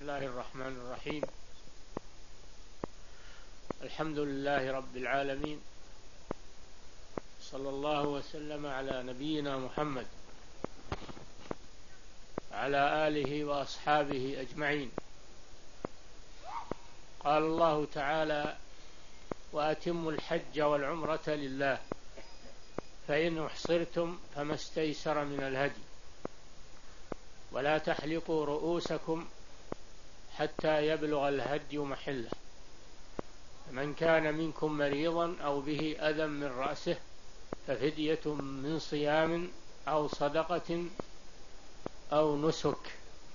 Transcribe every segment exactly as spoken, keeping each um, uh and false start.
الله الرحمن الرحيم. الحمد لله رب العالمين، صلى الله وسلم على نبينا محمد وعلى آله وأصحابه أجمعين. قال الله تعالى: وأتموا الحج والعمرة لله فإن أحصرتم فما استيسر من الهدي ولا تحلقوا رؤوسكم حتى يبلغ الهدي محله، فمن كان منكم مريضا أو به أذى من رأسه ففدية من صيام أو صدقة أو نسك،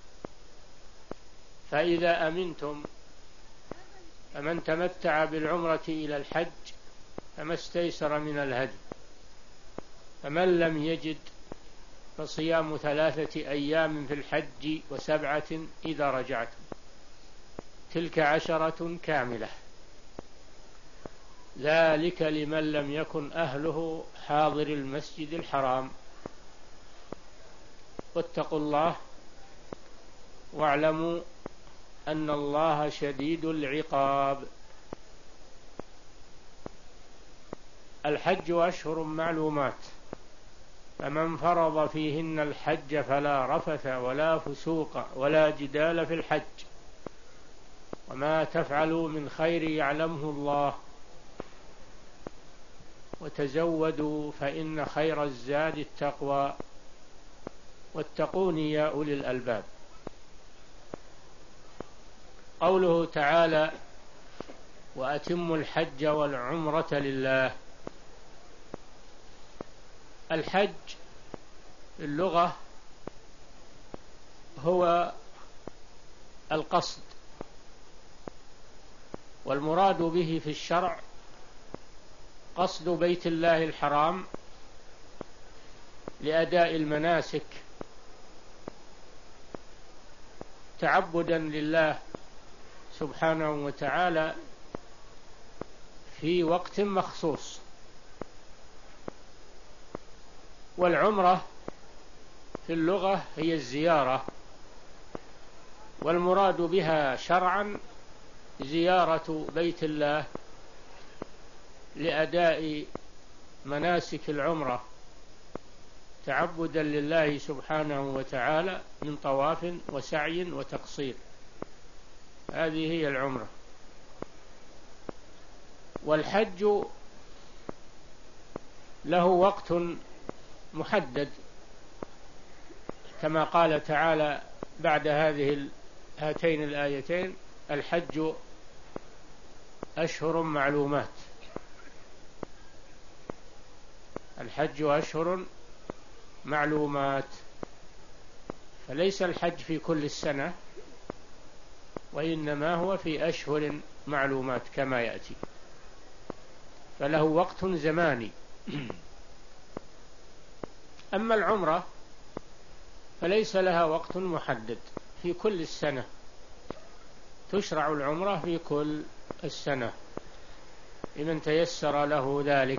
فإذا أمنتم فمن تمتع بالعمرة إلى الحج فما استيسر من الهدي، فمن لم يجد فصيام ثلاثة أيام في الحج وسبعة إذا رجعتم، تلك عشرة كاملة، ذلك لمن لم يكن أهله حاضر المسجد الحرام. واتقوا الله واعلموا أن الله شديد العقاب. الحج أشهر معلومات، فمن فرض فيهن الحج فلا رفث ولا فسوق ولا جدال في الحج، وما تفعلوا من خير يعلمه الله، وتزودوا فإن خير الزاد التقوى، واتقون يا أولي الألباب. قوله تعالى: وأتموا الحج والعمرة لله. الحج اللغة هو القصد، والمراد به في الشرع قصد بيت الله الحرام لأداء المناسك تعبدا لله سبحانه وتعالى في وقت مخصوص. والعمرة في اللغة هي الزيارة، والمراد بها شرعا زيارة بيت الله لأداء مناسك العمرة تعبدا لله سبحانه وتعالى من طواف وسعي وتقصير، هذه هي العمرة. والحج له وقت محدد، كما قال تعالى بعد هذه هاتين الآيتين: الحج أشهر معلومات. الحج أشهر معلومات، فليس الحج في كل السنة، وإنما هو في أشهر معلومات كما يأتي، فله وقت زماني. أما العمرة فليس لها وقت محدد في كل السنة، تشرع العمرة في كل السنة لمن تيسر له ذلك.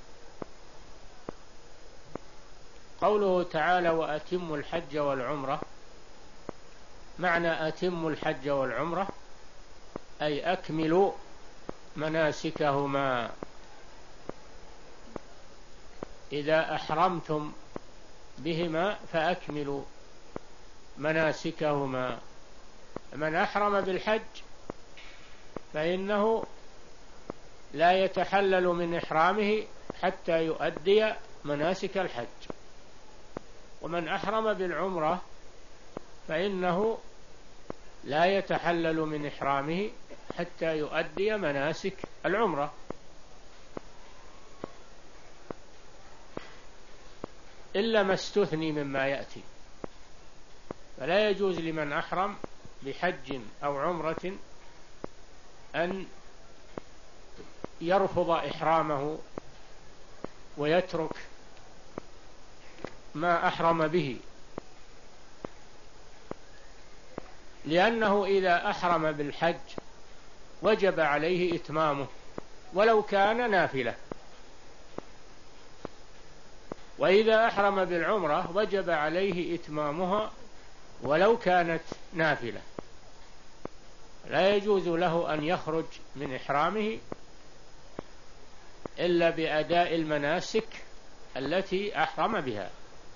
قوله تعالى: وأتموا الحج والعمرة، معنى أتموا الحج والعمرة أي أكملوا مناسكهما. إذا أحرمتم بهما فأكملوا مناسكهما. من أحرم بالحج فإنه لا يتحلل من إحرامه حتى يؤدي مناسك الحج، ومن أحرم بالعمرة فإنه لا يتحلل من إحرامه حتى يؤدي مناسك العمرة، إلا ما استثني مما يأتي. فلا يجوز لمن أحرم بحج أو عمرة أن يرفض إحرامه ويترك ما أحرم به، لأنه إذا أحرم بالحج وجب عليه إتمامه ولو كان نافلة، وإذا أحرم بالعمرة وجب عليه إتمامها ولو كانت نافلة. لا يجوز له أن يخرج من إحرامه إلا بأداء المناسك التي أحرم بها،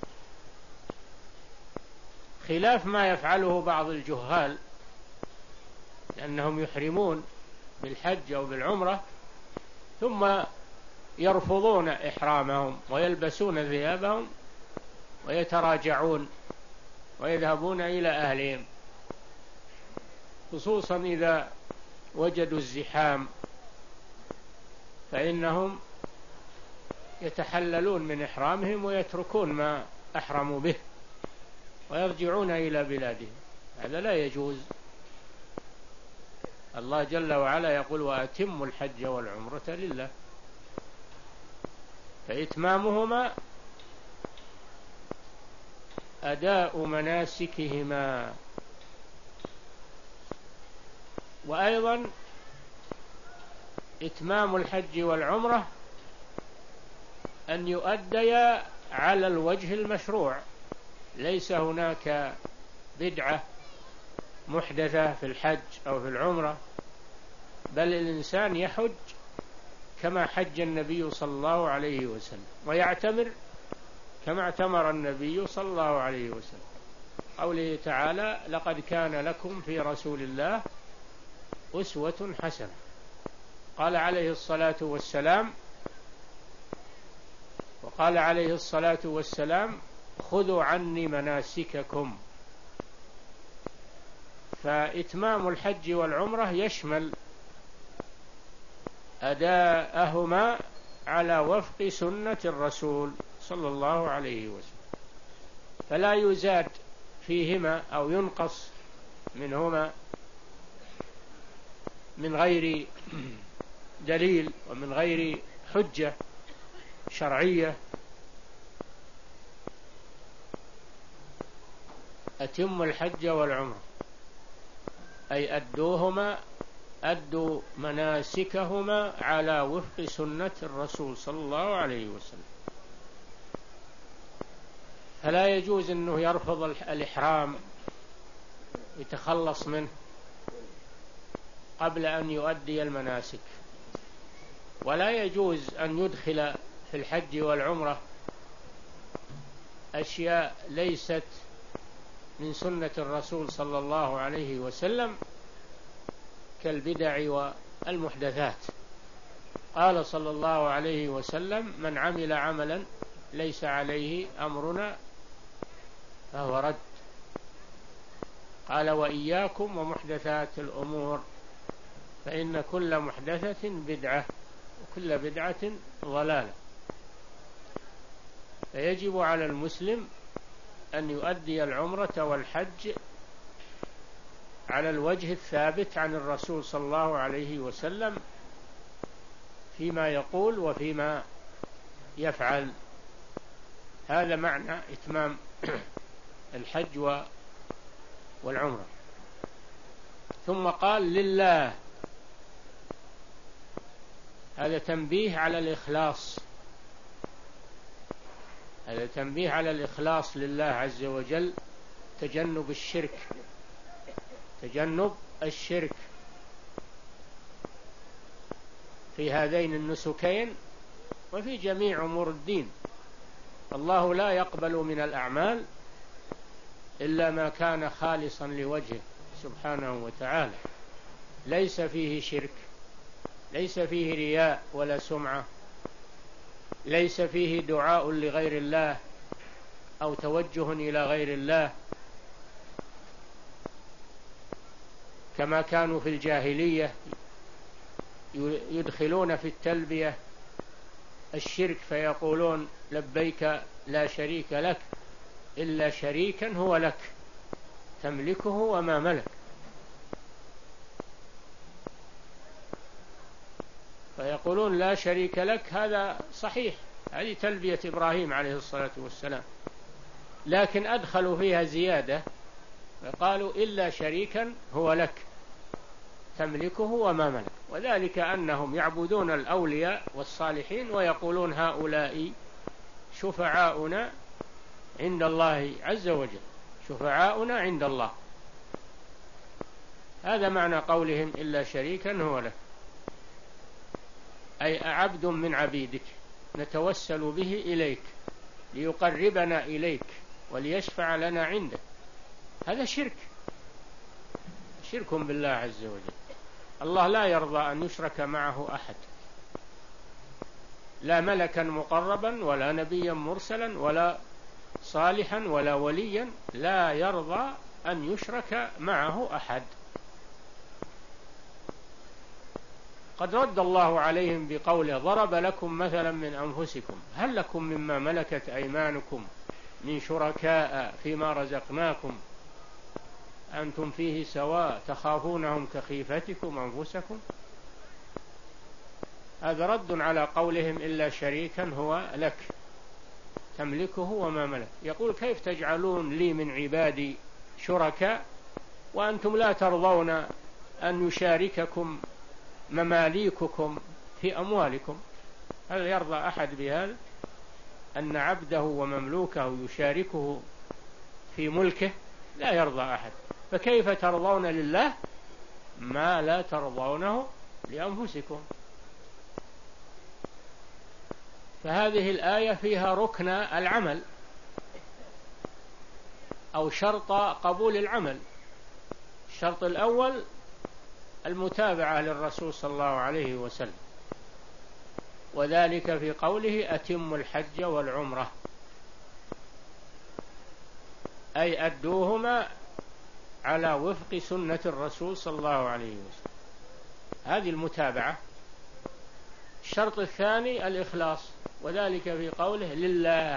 خلاف ما يفعله بعض الجهال، لأنهم يحرمون بالحج أو بالعمرة ثم يرفضون إحرامهم ويلبسون ثيابهم ويتراجعون ويذهبون إلى أهلهم، خصوصا إذا وجدوا الزحام فإنهم يتحللون من إحرامهم ويتركون ما أحرموا به ويرجعون إلى بلادهم. هذا لا يجوز. الله جل وعلا يقول: وأتموا الحج والعمرة لله، فإتمامهما أداء مناسكهما. وأيضا إتمام الحج والعمرة أن يؤديا على الوجه المشروع، ليس هناك بدعة محدثة في الحج أو في العمرة، بل الإنسان يحج كما حج النبي صلى الله عليه وسلم، ويعتمر كما اعتمر النبي صلى الله عليه وسلم. قوله تعالى: لقد كان لكم في رسول الله أسوة حسنة. قال عليه الصلاة والسلام وقال عليه الصلاة والسلام: خذوا عني مناسككم. فإتمام الحج والعمرة يشمل أداءهما على وفق سنة الرسول صلى الله عليه وسلم، فلا يزاد فيهما أو ينقص منهما من غير دليل ومن غير حجة شرعية. أتم الحج والعمرة أي أدوهما أدوا مناسكهما على وفق سنة الرسول صلى الله عليه وسلم. فلا يجوز أنه يرفض الإحرام يتخلص منه قبل أن يؤدي المناسك، ولا يجوز أن يدخل في الحج والعمرة أشياء ليست من سنة الرسول صلى الله عليه وسلم كالبدع والمحدثات. قال صلى الله عليه وسلم: من عمل عملا ليس عليه أمرنا فهو رد. قال: وإياكم ومحدثات الأمور فإن كل محدثة بدعة وكل بدعة ضلالة. فيجب على المسلم أن يؤدي العمرة والحج على الوجه الثابت عن الرسول صلى الله عليه وسلم فيما يقول وفيما يفعل. هذا معنى إتمام الحج والعمرة. ثم قال: لله. هذا تنبيه على الإخلاص، هذا تنبيه على الإخلاص لله عز وجل، تجنب الشرك، تجنب الشرك في هذين النسكين وفي جميع أمور الدين. الله لا يقبل من الأعمال إلا ما كان خالصا لوجهه سبحانه وتعالى، ليس فيه شرك، ليس فيه رياء ولا سمعة، ليس فيه دعاء لغير الله أو توجه إلى غير الله كما كانوا في الجاهلية يدخلون في التلبية الشرك فيقولون: لبيك لا شريك لك إلا شريكا هو لك تملكه وما ملك. فيقولون لا شريك لك، هذا صحيح، هذه تلبية إبراهيم عليه الصلاة والسلام، لكن أدخلوا فيها زيادة فقالوا: إلا شريكا هو لك تملكه وما ملك. وذلك أنهم يعبدون الأولياء والصالحين ويقولون: هؤلاء شفعاؤنا عند الله عز وجل، شفعاؤنا عند الله. هذا معنى قولهم إلا شريكا هو له، أي عبد من عبيدك نتوسل به إليك ليقربنا إليك وليشفع لنا عنده. هذا شرك، شرك بالله عز وجل. الله لا يرضى أن يشرك معه أحد، لا ملكا مقربا ولا نبيا مرسلا ولا صالحا ولا وليا، لا يرضى أن يشرك معه أحد. قد رد الله عليهم بقوله ضرب لكم مثلا من أنفسكم هل لكم مما ملكت أيمانكم من شركاء فيما رزقناكم أنتم فيه سواء تخافونهم كخيفتكم أنفسكم. هذا رد على قولهم إلا شريكا هو لك تملكه وما ملك. يقول كيف تجعلون لي من عبادي شركاء وأنتم لا ترضون أن يشارككم مماليككم في أموالكم؟ هل يرضى أحد بهذا، أن عبده ومملوكه يشاركه في ملكه؟ لا يرضى أحد. فكيف ترضون لله ما لا ترضونه لأنفسكم؟ فهذه الآية فيها ركن العمل أو شرط قبول العمل. الشرط الأول المتابعة للرسول صلى الله عليه وسلم، وذلك في قوله أتم الحج والعمرة، أي أدوهما على وفق سنة الرسول صلى الله عليه وسلم. هذه المتابعة. الشرط الثاني الإخلاص، وذلك في قوله لله،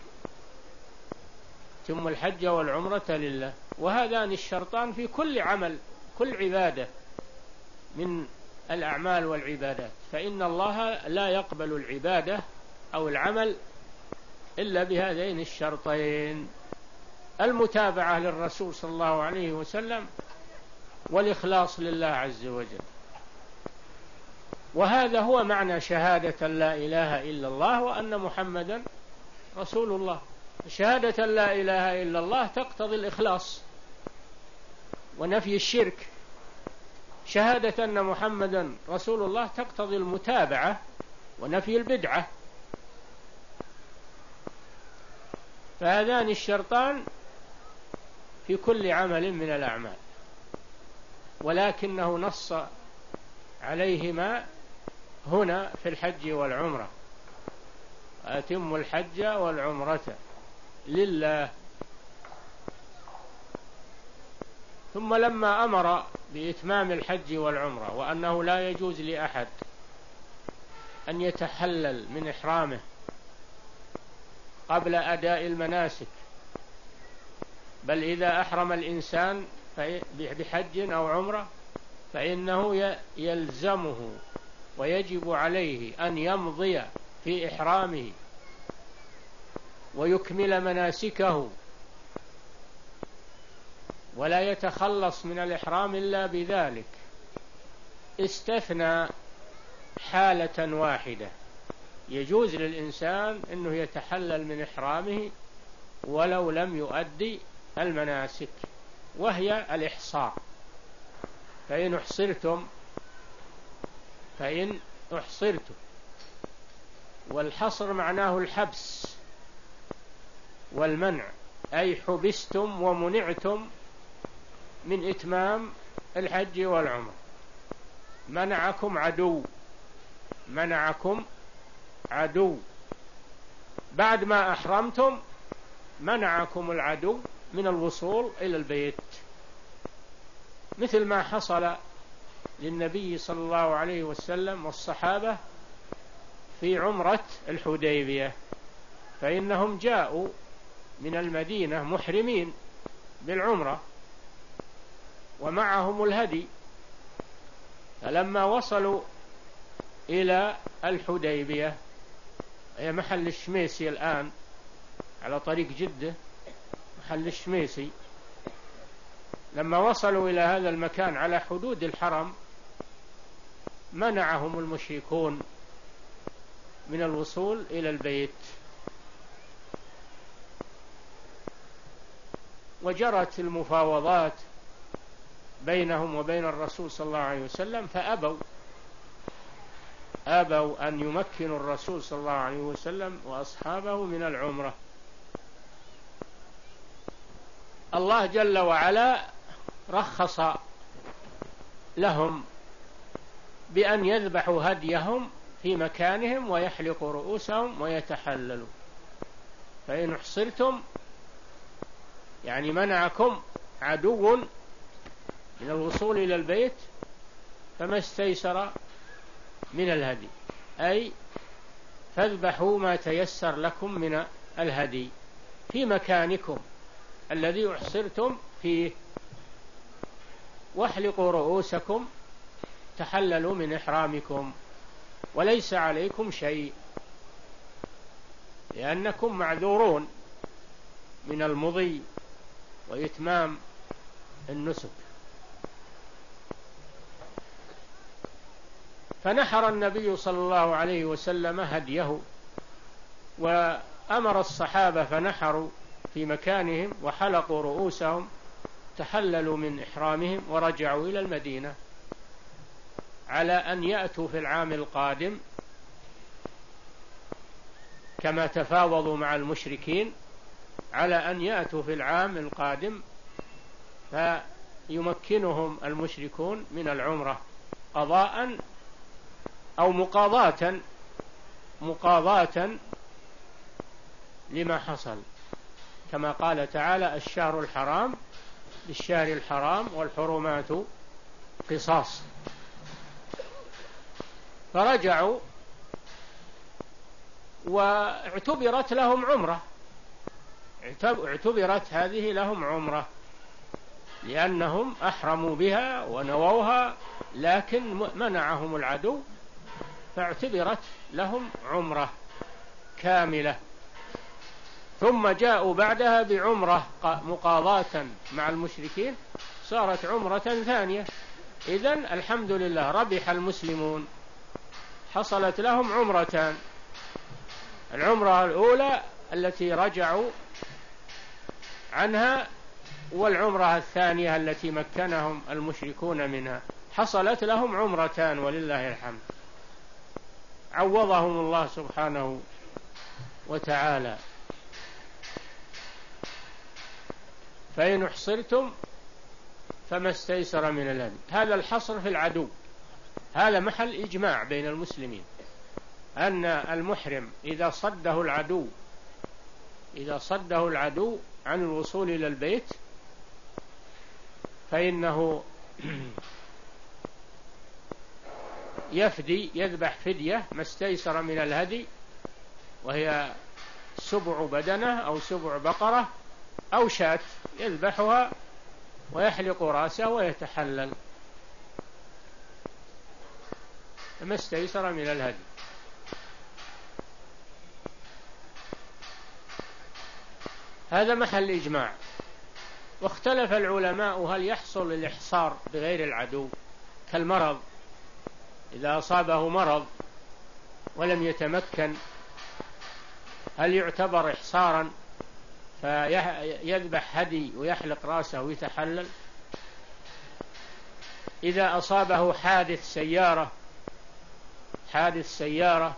تم الحج والعمرة لله. وهذان الشرطان في كل عمل، كل عبادة من الأعمال والعبادات، فإن الله لا يقبل العبادة أو العمل إلا بهذين الشرطين: المتابعة للرسول صلى الله عليه وسلم والإخلاص لله عز وجل. وهذا هو معنى شهادة لا إله إلا الله وأن محمدا رسول الله. شهادة لا إله إلا الله تقتضي الإخلاص ونفي الشرك، شهادة أن محمدا رسول الله تقتضي المتابعة ونفي البدعة. فهذان الشرطان في كل عمل من الأعمال، ولكنه نص عليهما هنا في الحج والعمرة: أتم الحج والعمرة لله. ثم لما أمر بإتمام الحج والعمرة وأنه لا يجوز لأحد أن يتحلل من إحرامه قبل أداء المناسك، بل إذا أحرم الإنسان بحج أو عمرة فإنه يلزمه ويجب عليه أن يمضي في إحرامه ويكمل مناسكه، ولا يتخلص من الإحرام إلا بذلك. استثنى حالة واحدة، يجوز للإنسان أنه يتحلل من إحرامه ولو لم يؤدي المناسك، وهي الإحصار. فإن أحصرتم فإن أحصرتم والحصر معناه الحبس والمنع، أي حبستم ومنعتم من إتمام الحج والعمرة. منعكم عدو، منعكم عدو بعد ما أحرمتم، منعكم العدو من الوصول إلى البيت، مثل ما حصل للنبي صلى الله عليه وسلم والصحابة في عمرة الحديبية، فإنهم جاءوا من المدينة محرمين بالعمرة ومعهم الهدي، فلما وصلوا إلى الحديبية، هي محل الشميسي الآن على طريق جدة، محل الشميسي، لما وصلوا إلى هذا المكان على حدود الحرم منعهم المشركون من الوصول إلى البيت، وجرت المفاوضات بينهم وبين الرسول صلى الله عليه وسلم، فأبوا أبوا أن يمكنوا الرسول صلى الله عليه وسلم وأصحابه من العمرة. الله جل وعلا رخص لهم بأن يذبحوا هديهم في مكانهم ويحلقوا رؤوسهم ويتحللوا. فإن احصرتم يعني منعكم عدو من الوصول إلى البيت فما استيسر من الهدي، أي فاذبحوا ما تيسر لكم من الهدي في مكانكم الذي احصرتم فيه، واحلقوا رؤوسكم، تحللوا من إحرامكم، وليس عليكم شيء لأنكم معذورون من المضي وإتمام النسك. فنحر النبي صلى الله عليه وسلم هديه، وأمر الصحابة فنحروا في مكانهم وحلقوا رؤوسهم، تحللوا من إحرامهم ورجعوا إلى المدينة على أن يأتوا في العام القادم كما تفاوضوا مع المشركين على أن يأتوا في العام القادم فيمكنهم المشركون من العمرة قضاء أو مقاضاة مقاضاة لما حصل، كما قال تعالى: الشهر الحرام بالشهر الحرام والحرمات قصاص. فرجعوا واعتبرت لهم عمرة، اعتبرت هذه لهم عمرة لأنهم أحرموا بها ونووها، لكن منعهم العدو فاعتبرت لهم عمرة كاملة. ثم جاءوا بعدها بعمرة مقاضاة مع المشركين، صارت عمرة ثانية. إذن الحمد لله ربح المسلمون، حصلت لهم عمرتان: العمرة الأولى التي رجعوا عنها، والعمرة الثانية التي مكنهم المشركون منها، حصلت لهم عمرتان ولله الحمد، عوضهم الله سبحانه وتعالى. فإن احصرتم فما استيسر من الهدي. هذا الحصر في العدو، هذا محل إجماع بين المسلمين أن المحرم إذا صده العدو إذا صده العدو عن الوصول إلى البيت فإنه يفدي، يذبح فدية ما استيسر من الهدي، وهي سبع بدنة أو سبع بقرة أو شاة، يذبحها ويحلق رأسه ويتحلل ما استيسر من الهدي. هذا محل إجماع. واختلف العلماء هل يحصل الإحصار بغير العدو كالمرض، إذا أصابه مرض ولم يتمكن هل يعتبر إحصارا فيذبح هدي ويحلق رأسه ويتحلل؟ إذا أصابه حادث سيارة حادث سيارة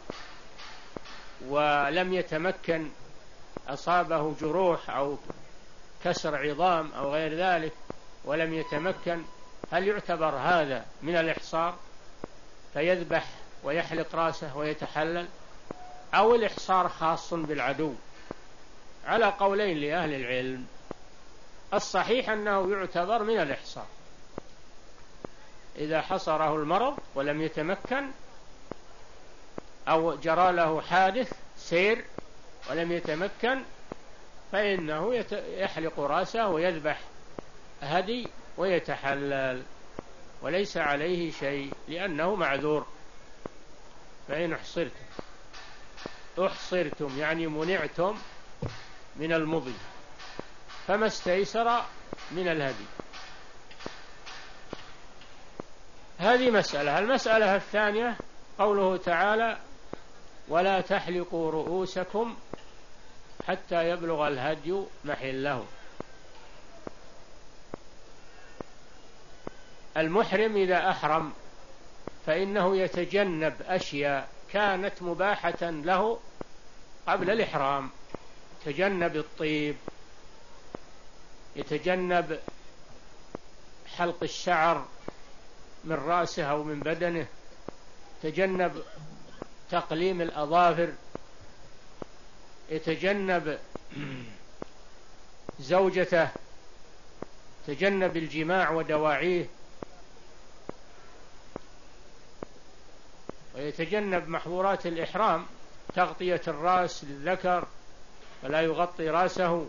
ولم يتمكن، أصابه جروح أو كسر عظام أو غير ذلك ولم يتمكن، هل يعتبر هذا من الإحصار فيذبح ويحلق رأسه ويتحلل، أو الإحصار خاص بالعدو؟ على قولين لأهل العلم. الصحيح أنه يعتبر من الإحصار، إذا حصره المرض ولم يتمكن أو جرى له حادث سير ولم يتمكن فإنه يحلق رأسه ويذبح هدي ويتحلل وليس عليه شيء لأنه معذور. فإن احصرتم احصرتم يعني منعتم من المضي فما استيسر من الهدي. هذه مسألة. المسألة الثانية قوله تعالى: ولا تحلقوا رؤوسكم حتى يبلغ الهدي محله. المحرم إذا أحرم فإنه يتجنب أشياء كانت مباحة له قبل الإحرام، يتجنب الطيب، يتجنب حلق الشعر من رأسه أو من بدنه، يتجنب تقليم الأظافر، يتجنب زوجته، يتجنب الجماع ودواعيه، ويتجنب محظورات الإحرام، تغطية الرأس للذكر فلا يغطي رأسه،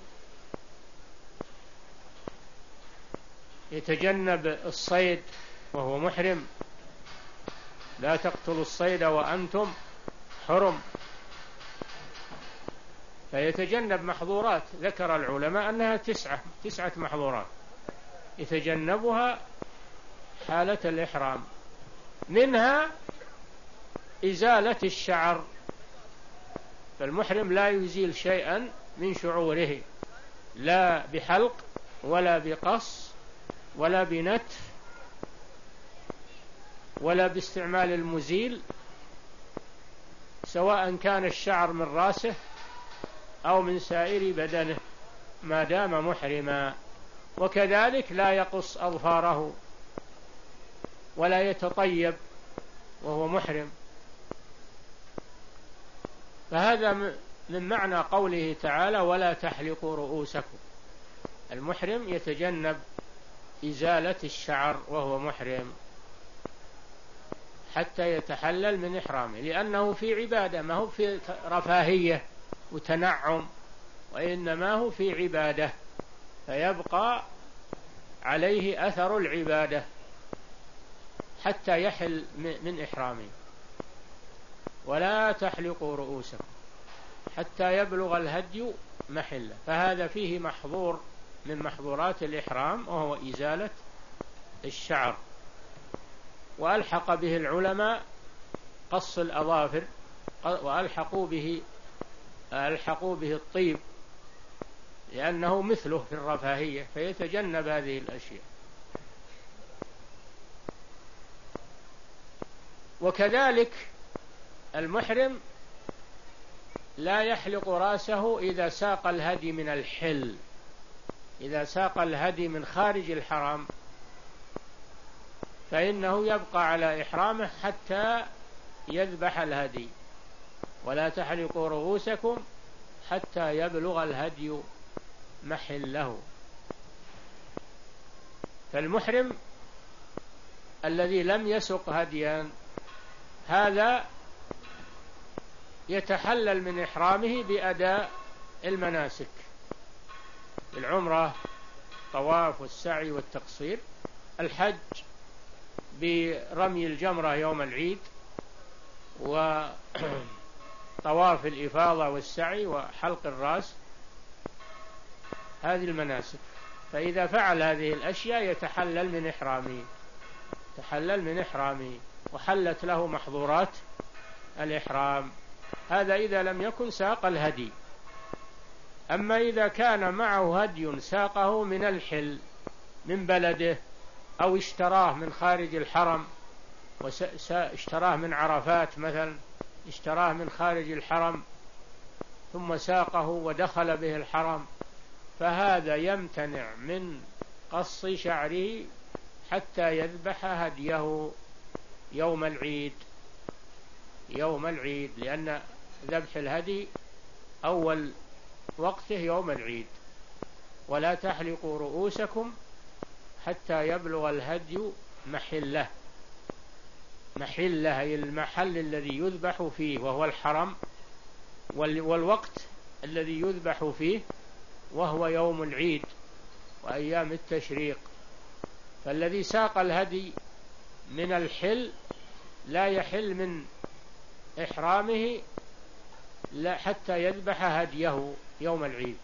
يتجنب الصيد وهو محرم، لا تقتلوا الصيد وأنتم حرم، فيتجنب محظورات ذكر العلماء أنها تسعة تسعة محظورات يتجنبها حالة الإحرام، منها إزالة الشعر، فالمحرم لا يزيل شيئا من شعوره، لا بحلق ولا بقص ولا بنتف ولا باستعمال المزيل، سواء كان الشعر من رأسه أو من سائر بدنه ما دام محرما. وكذلك لا يقص أظفاره ولا يتطيب وهو محرم. فهذا من معنى قوله تعالى ولا تحلقوا رؤوسكم، المحرم يتجنب إزالة الشعر وهو محرم حتى يتحلل من إحرامه، لأنه في عبادة، ما هو في رفاهية وتنعم، وإنما هو في عبادة، فيبقى عليه أثر العبادة حتى يحل من إحرامه. ولا تحلقوا رؤوسكم حتى يبلغ الهدي محله، فهذا فيه محظور من محظورات الإحرام وهو إزالة الشعر. وألحق به العلماء قص الأظافر، وألحقوا به ألحقوا به الطيب لأنه مثله في الرفاهية، فيتجنب هذه الأشياء. وكذلك المحرم لا يحلق رأسه إذا ساق الهدي من الحل، إذا ساق الهدي من خارج الحرم فإنه يبقى على إحرامه حتى يذبح الهدي. ولا تحلقوا رؤوسكم حتى يبلغ الهدي محله. فالمحرم الذي لم يسق هديا هذا يتحلل من إحرامه بأداء المناسك، العمرة، طواف والسعي والتقصير، الحج برمي الجمرة يوم العيد، وطواف الإفاضة والسعي وحلق الرأس، هذه المناسك. فإذا فعل هذه الأشياء يتحلل من إحرامه، تحلل من إحرامه وحلت له محظورات الإحرام. هذا إذا لم يكن ساق الهدي. أما إذا كان معه هدي ساقه من الحل من بلده، أو اشتراه من خارج الحرم، واشتراه من عرفات مثلا، اشتراه من خارج الحرم ثم ساقه ودخل به الحرم، فهذا يمتنع من قص شعره حتى يذبح هديه يوم العيد، يوم العيد، لأن ذبح الهدي أول وقته يوم العيد. ولا تحلقوا رؤوسكم حتى يبلغ الهدي محله، محله أي المحل الذي يذبح فيه وهو الحرم، والوقت الذي يذبح فيه وهو يوم العيد وأيام التشريق. فالذي ساق الهدي من الحل لا يحل من إحرامه لا حتى يذبح هديه يوم العيد.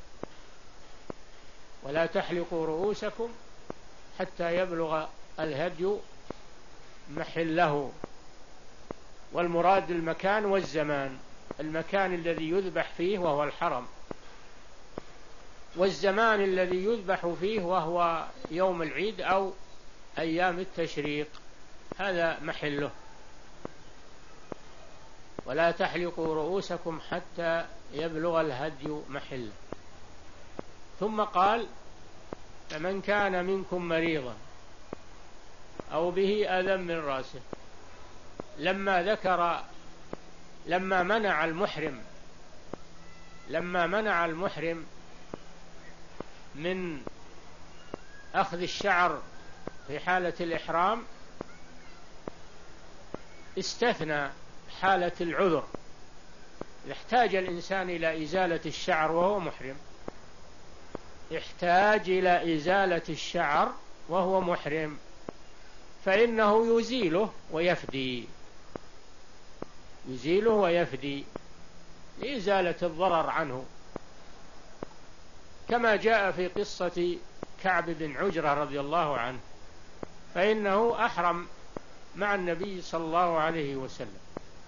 ولا تحلقوا رؤوسكم حتى يبلغ الهدي محله. والمراد المكان والزمان، المكان الذي يذبح فيه وهو الحرم، والزمان الذي يذبح فيه وهو يوم العيد أو أيام التشريق، هذا محله. ولا تحلقوا رؤوسكم حتى يبلغ الهدي محله. ثم قال: فمن كان منكم مريضا أو به أذى من رأسه. لما ذكر لما منع المحرم لما منع المحرم من أخذ الشعر في حالة الإحرام، استثنى حالة العذر. إذا احتاج الإنسان إلى إزالة الشعر وهو محرم، احتاج إلى إزالة الشعر وهو محرم، فإنه يزيله ويفدي يزيله ويفدي لإزالة الضرر عنه، كما جاء في قصة كعب بن عجرة رضي الله عنه، فإنه أحرم مع النبي صلى الله عليه وسلم،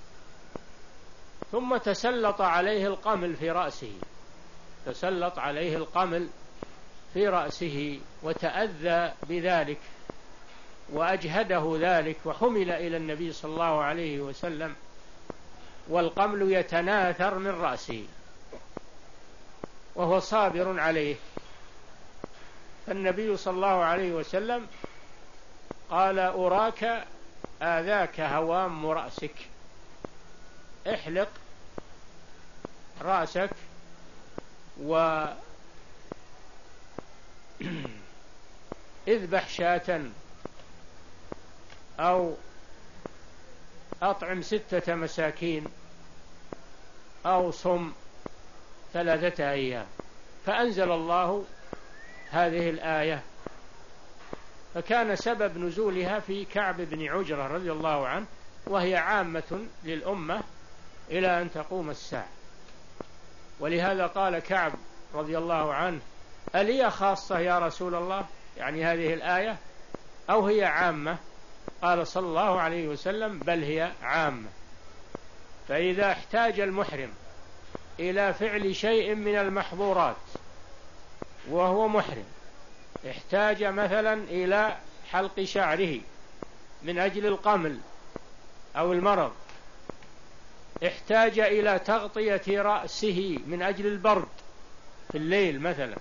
ثم تسلط عليه القمل في رأسه تسلط عليه القمل في رأسه وتأذى بذلك وأجهده ذلك، وحمل إلى النبي صلى الله عليه وسلم والقمل يتناثر من رأسه وهو صابر عليه. فالنبي صلى الله عليه وسلم قال: أراك آذاك هوام رأسك، احلق رأسك واذبح شاة أو أطعم ستة مساكين أو صم ثلاثة أيام. فأنزل الله هذه الآية، فكان سبب نزولها في كعب بن عجرة رضي الله عنه، وهي عامة للأمة إلى أن تقوم الساعة. ولهذا قال كعب رضي الله عنه: ألي خاصة يا رسول الله؟ يعني هذه الآية أو هي عامة؟ قال صلى الله عليه وسلم: بل هي عامة. فإذا احتاج المحرم إلى فعل شيء من المحظورات وهو محرم، احتاج مثلا إلى حلق شعره من أجل القمل أو المرض، احتاج إلى تغطية رأسه من أجل البرد في الليل مثلا،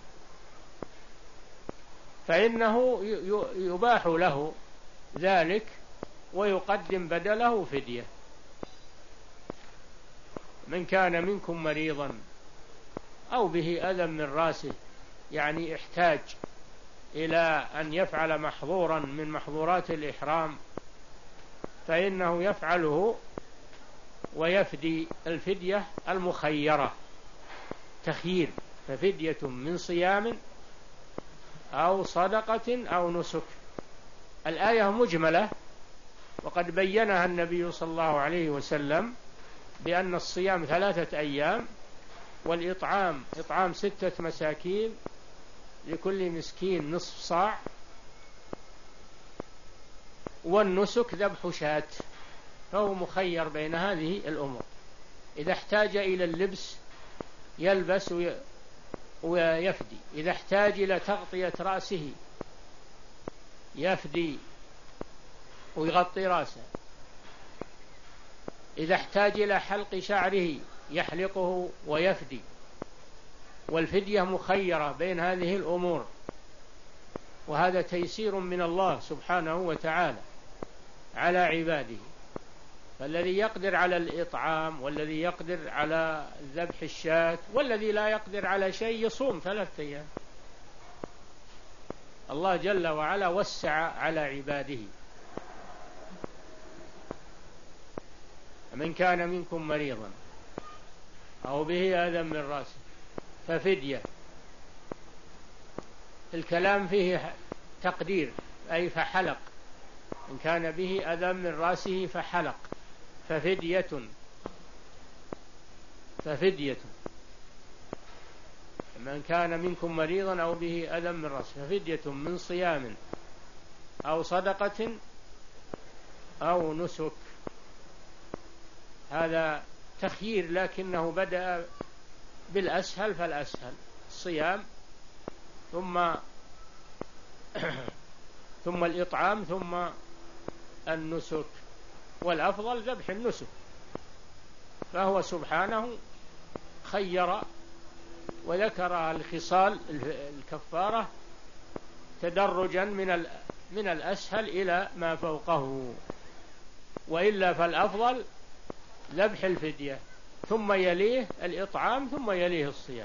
فإنه يباح له ذلك ويقدم بدله فدية. من كان منكم مريضا أو به أذى من رأسه، يعني احتاج إلى أن يفعل محظورا من محظورات الإحرام، فإنه يفعله ويفدي الفدية المخيرة، تخيير، ففدية من صيام أو صدقة أو نسك. الآية مجملة، وقد بينها النبي صلى الله عليه وسلم بأن الصيام ثلاثة أيام، والإطعام إطعام ستة مساكين لكل مسكين نصف صاع، والنسك ذبح شاة. فهو مخير بين هذه الأمور. إذا احتاج إلى اللبس يلبس ويفدي، إذا احتاج إلى تغطية رأسه يفدي ويغطي رأسه، إذا احتاج إلى حلق شعره يحلقه ويفدي. والفدية مخيرة بين هذه الأمور، وهذا تيسير من الله سبحانه وتعالى على عباده. فالذي يقدر على الإطعام، والذي يقدر على ذبح الشاة، والذي لا يقدر على شيء يصوم ثلاثة أيام. الله جل وعلا وسع على عباده. من كان منكم مريضا أو به أذى من رأسه ففدية. الكلام فيه تقدير، أي فحلق، إن كان به أذى من رأسه فحلق ففدية ففدية من كان منكم مريضا أو به أذى من رأسه ففدية من صيام أو صدقة أو نسك. هذا تخيير، لكنه بدأ بالأسهل فالأسهل الصيام، ثم ثم الإطعام ثم النسك، والأفضل ذبح النسك، فهو سبحانه خير وذكر الخصال الكفارة تدرجا من من الأسهل إلى ما فوقه، وإلا فالأفضل ذبح الفدية ثم يليه الإطعام ثم يليه الصيام.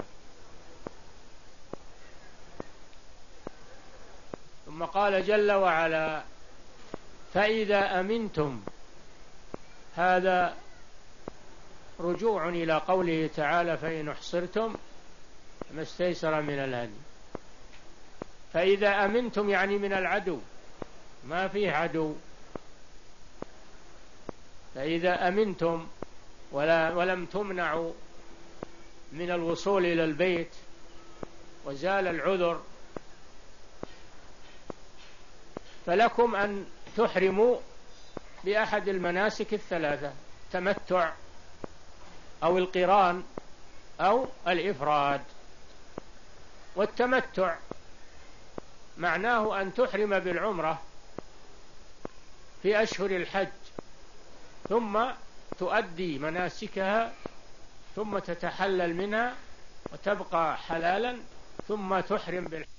ثم قال جل وعلا: فإذا أمنتم، هذا رجوع إلى قوله تعالى: فإن أحصرتم ما استيسر من الهدي. فإذا أمنتم يعني من العدو، ما فيه عدو. فإذا أمنتم ولا ولم تمنعوا من الوصول إلى البيت وزال العذر، فلكم أن تحرموا بأحد المناسك الثلاثة: التمتع أو القران أو الإفراد. والتمتع معناه أن تحرم بالعمرة في أشهر الحج، ثم تؤدي مناسكها، ثم تتحلل منها وتبقى حلالا، ثم تحرم بالحج.